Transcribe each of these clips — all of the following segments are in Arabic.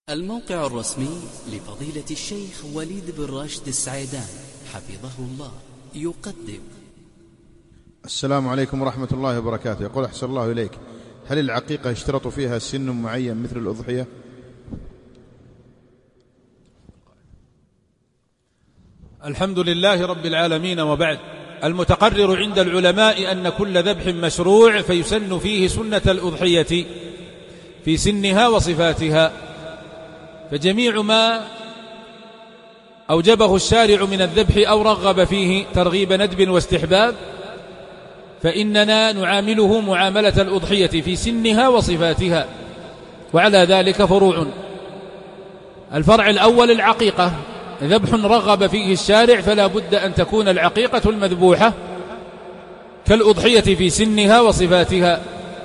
الموقع الرسمي لفضيلة الشيخ وليد بن راشد السعيدان حفظه الله يقدم. السلام عليكم ورحمة الله وبركاته. يقول أحسن الله إليك، هل العقيقة يشترط فيها سن معين مثل الأضحية؟ الحمد لله رب العالمين، وبعد. المتقرر عند العلماء أن كل ذبح مشروع فيسن فيه سنة الأضحية في سنها وصفاتها، فجميع ما أوجبه الشارع من الذبح أو رغب فيه ترغيب ندب واستحباب فإننا نعامله معاملة الأضحية في سنها وصفاتها، وعلى ذلك فروع. الفرع الأول العقيقة، ذبح رغب فيه الشارع فلا بد أن تكون العقيقة المذبوحة كالأضحية في سنها وصفاتها،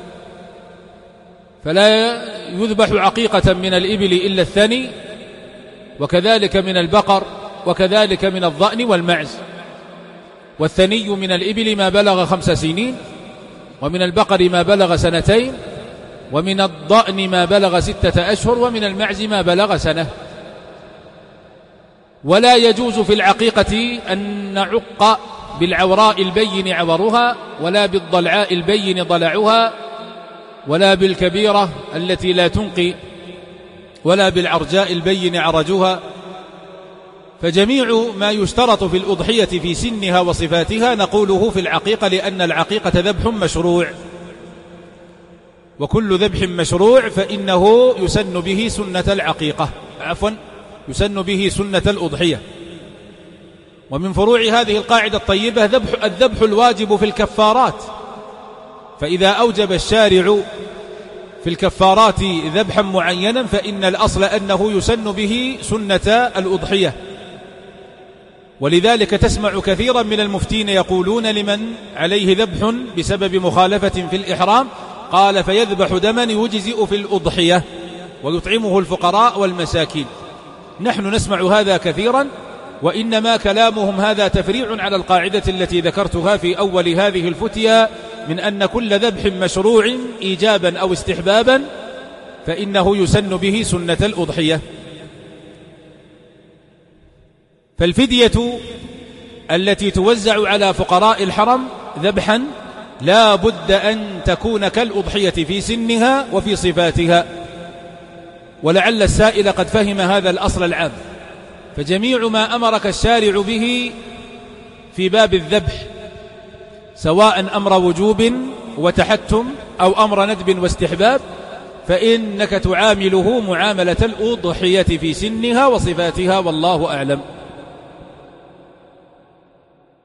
فلا يذبح عقيقة من الإبل إلا الثني، وكذلك من البقر، وكذلك من الضأن والمعز. والثني من الإبل ما بلغ 5 سنين، ومن البقر ما بلغ 2 سنين، ومن الضأن ما بلغ 6 أشهر، ومن المعز ما بلغ 1 سنة. ولا يجوز في العقيقة أن نعق بالعوراء البين عورها، ولا بالضلعاء البين ضلعها، ولا بالكبيرة التي لا تنقي، ولا بالعرجاء البين عرجها. فجميع ما يشترط في الأضحية في سنها وصفاتها نقوله في العقيقة، لأن العقيقة ذبح مشروع، وكل ذبح مشروع فإنه يسن به سنة العقيقة، يسن به سنة الأضحية. ومن فروع هذه القاعدة الطيبة الذبح الواجب في الكفارات، فإذا أوجب الشارع في الكفارات ذبحا معينا فإن الأصل أنه يسن به سنة الأضحية. ولذلك تسمع كثيرا من المفتين يقولون لمن عليه ذبح بسبب مخالفة في الإحرام قال فيذبح دما يجزئ في الأضحية ويطعمه الفقراء والمساكين. نحن نسمع هذا كثيرا، وإنما كلامهم هذا تفريع على القاعدة التي ذكرتها في أول هذه الفتية من أن كل ذبح مشروع إيجابا أو استحبابا فإنه يسن به سنة الأضحية. فالفدية التي توزع على فقراء الحرم ذبحا لا بد أن تكون كالأضحية في سنها وفي صفاتها، ولعل السائل قد فهم هذا الأصل العام. فجميع ما أمرك الشارع به في باب الذبح، سواء أمر وجوب وتحتم أو أمر ندب واستحباب، فإنك تعامله معاملة الأضحية في سنها وصفاتها، والله أعلم.